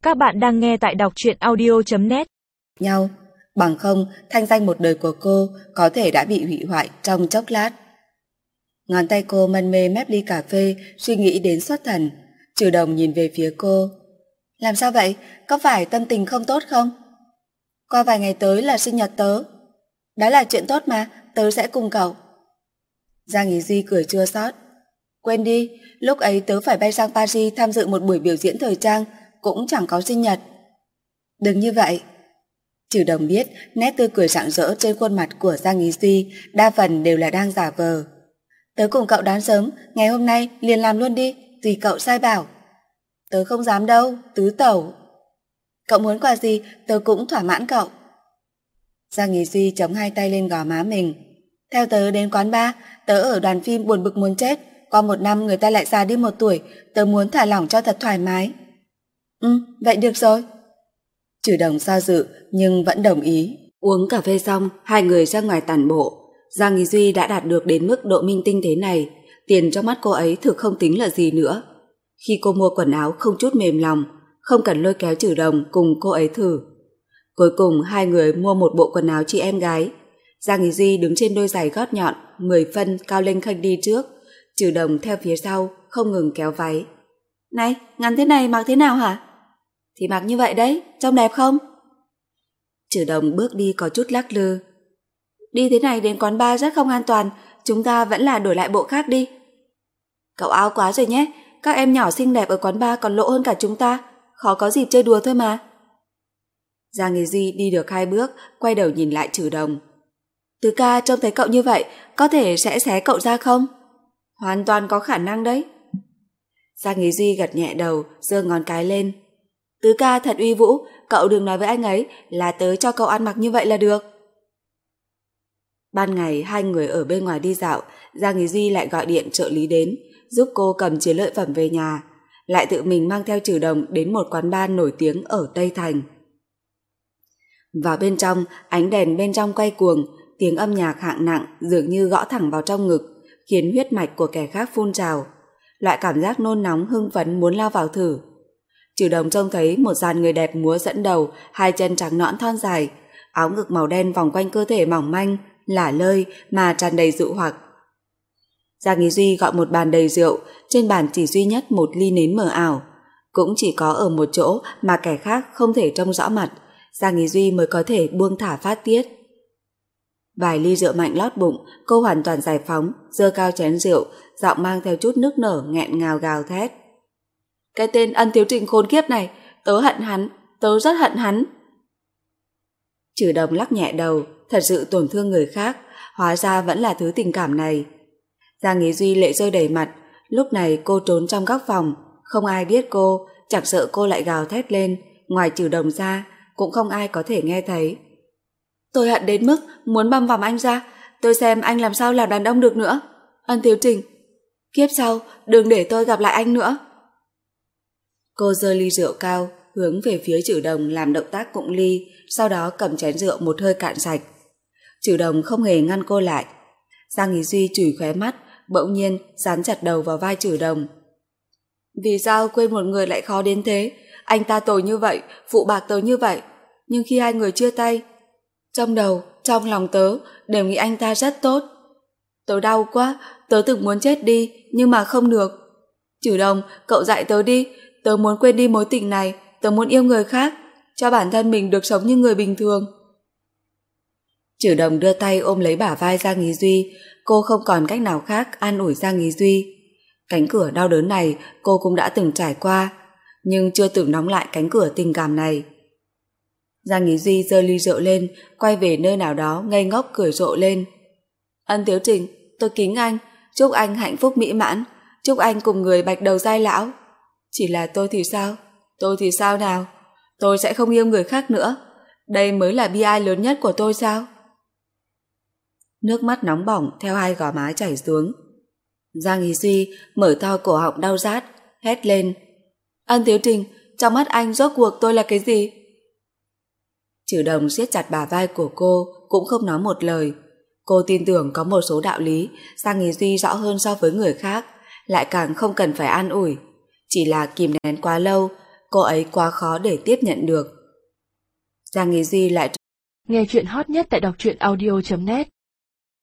Các bạn đang nghe tại đọc truyện audio.net. Nhau, bằng không thanh danh một đời của cô có thể đã bị hủy hoại trong chốc lát. Ngón tay cô mân mê mép ly cà phê, suy nghĩ đến xuất thần. Trừ Đồng nhìn về phía cô. Làm sao vậy? Có phải tâm tình không tốt không? Qua vài ngày tới là sinh nhật tớ. Đó là chuyện tốt mà, tớ sẽ cùng cậu. Giang Ý Duy cười chua xót. Quên đi, lúc ấy tớ phải bay sang Paris tham dự một buổi biểu diễn thời trang, cũng chẳng có sinh nhật. Đừng như vậy. Trừ Đồng biết nét tươi cười rạng rỡ trên khuôn mặt của Giang Ý Duy đa phần đều là đang giả vờ. Tớ cùng cậu đón sớm, ngày hôm nay liền làm luôn đi, tùy cậu sai bảo. Tớ không dám đâu, tứ tẩu. Cậu muốn quà gì, tớ cũng thỏa mãn cậu. Giang Ý Duy chống hai tay lên gò má mình. Theo tớ đến quán bar, tớ ở đoàn phim buồn bực muốn chết. Qua một năm người ta lại già đi một tuổi, tớ muốn thả lỏng cho thật thoải mái. Vậy được rồi. Trừ Đồng do dự nhưng vẫn đồng ý. Uống cà phê xong, hai người ra ngoài tản bộ. Giang Ý Duy đã đạt được đến mức độ minh tinh thế này, tiền trong mắt cô ấy thực không tính là gì nữa. Khi cô mua quần áo không chút mềm lòng, không cần lôi kéo Trừ Đồng cùng cô ấy thử. Cuối cùng hai người mua một bộ quần áo chị em gái. Giang Ý Duy đứng trên đôi giày gót nhọn 10 phân cao lênh khênh đi trước, Trừ Đồng theo phía sau không ngừng kéo váy. Này, ngắn thế này mặc thế nào hả? Thì mặc như vậy đấy, trông đẹp không? Trừ Đồng bước đi có chút lắc lư. Đi thế này đến quán bar rất không an toàn, chúng ta vẫn là đổi lại bộ khác đi. Cậu áo quá rồi nhé, các em nhỏ xinh đẹp ở quán bar còn lộ hơn cả chúng ta, khó có dịp chơi đùa thôi mà. Giang Ý Duy đi được 2 bước, quay đầu nhìn lại Trừ Đồng. Từ ca trông thấy cậu như vậy, có thể sẽ xé cậu ra không? Hoàn toàn có khả năng đấy. Giang Ý Duy gật nhẹ đầu, giơ ngón cái lên. Tứ ca thật uy vũ, cậu đừng nói với anh ấy là tớ cho cậu ăn mặc như vậy là được. Ban ngày hai người ở bên ngoài đi dạo, Giang Ý Duy lại gọi điện trợ lý đến, giúp cô cầm chiến lợi phẩm về nhà, lại tự mình mang theo Trừ Đồng đến một quán bar nổi tiếng ở Tây Thành. Vào bên trong, ánh đèn bên trong quay cuồng, tiếng âm nhạc hạng nặng dường như gõ thẳng vào trong ngực, khiến huyết mạch của kẻ khác phun trào. Loại cảm giác nôn nóng hưng phấn muốn lao vào thử. Trừ Đồng trông thấy một dàn người đẹp múa dẫn đầu, hai chân trắng nõn thon dài, áo ngực màu đen vòng quanh cơ thể mỏng manh, lả lơi mà tràn đầy dụ hoặc. Giang Ý Duy gọi một bàn đầy rượu, trên bàn chỉ duy nhất một ly nến mờ ảo, cũng chỉ có ở một chỗ mà kẻ khác không thể trông rõ mặt, Giang Ý Duy mới có thể buông thả phát tiết. Vài ly rượu mạnh lót bụng, cô hoàn toàn giải phóng, giơ cao chén rượu, giọng mang theo chút nức nở nghẹn ngào gào thét. Cái tên Ân Thiếu Trịnh khốn kiếp này, tớ hận hắn, tớ rất hận hắn. Trừ Đồng lắc nhẹ đầu, thật sự tổn thương người khác, hóa ra vẫn là thứ tình cảm này. Giang Ý Duy lệ rơi đầy mặt, lúc này cô trốn trong góc phòng, không ai biết cô, chẳng sợ cô lại gào thét lên, ngoài Trừ Đồng ra, cũng không ai có thể nghe thấy. Tôi hận đến mức muốn băm vằm anh ra, tôi xem anh làm sao làm đàn ông được nữa. Ân Thiếu Trịnh, kiếp sau đừng để tôi gặp lại anh nữa. Cô giơ ly rượu cao, hướng về phía Trừ Đồng làm động tác cụng ly, sau đó cầm chén rượu một hơi cạn sạch. Trừ Đồng không hề ngăn cô lại. Giang Ý Duy chùi khóe mắt, bỗng nhiên dán chặt đầu vào vai Trừ Đồng. Vì sao quên một người lại khó đến thế? Anh ta tồi như vậy, phụ bạc tớ như vậy, nhưng khi hai người chia tay, trong đầu, trong lòng tớ đều nghĩ anh ta rất tốt. Tớ đau quá, tớ từng muốn chết đi, nhưng mà không được. Trừ Đồng, cậu dạy tớ đi, tớ muốn quên đi mối tình này, tớ muốn yêu người khác, cho bản thân mình được sống như người bình thường. Trừ Đồng đưa tay ôm lấy bả vai Giang Ý Duy, cô không còn cách nào khác an ủi Giang Ý Duy. Cánh cửa đau đớn này cô cũng đã từng trải qua, nhưng chưa từng đóng lại cánh cửa tình cảm này. Giang Ý Duy giơ ly rượu lên, quay về nơi nào đó ngây ngốc cười rộ lên. Ân Thiếu Trịnh, tôi kính anh, chúc anh hạnh phúc mỹ mãn, chúc anh cùng người bạch đầu giai lão. Chỉ là tôi thì sao? Tôi thì sao nào? Tôi sẽ không yêu người khác nữa. Đây mới là bi ai lớn nhất của tôi sao? Nước mắt nóng bỏng theo hai gò má chảy xuống. Giang Ý Duy mở to cổ họng đau rát, hét lên. Ân Thiếu Trịnh, trong mắt anh rốt cuộc tôi là cái gì? Trừ Đồng siết chặt bả vai của cô, cũng không nói một lời. Cô tin tưởng có một số đạo lý Giang Ý Duy rõ hơn so với người khác, lại càng không cần phải an ủi. Chỉ là kìm nén quá lâu, cô ấy quá khó để tiếp nhận được. Giang Nghĩ Duy lại nghe chuyện hot nhất tại đọc truyện audio.net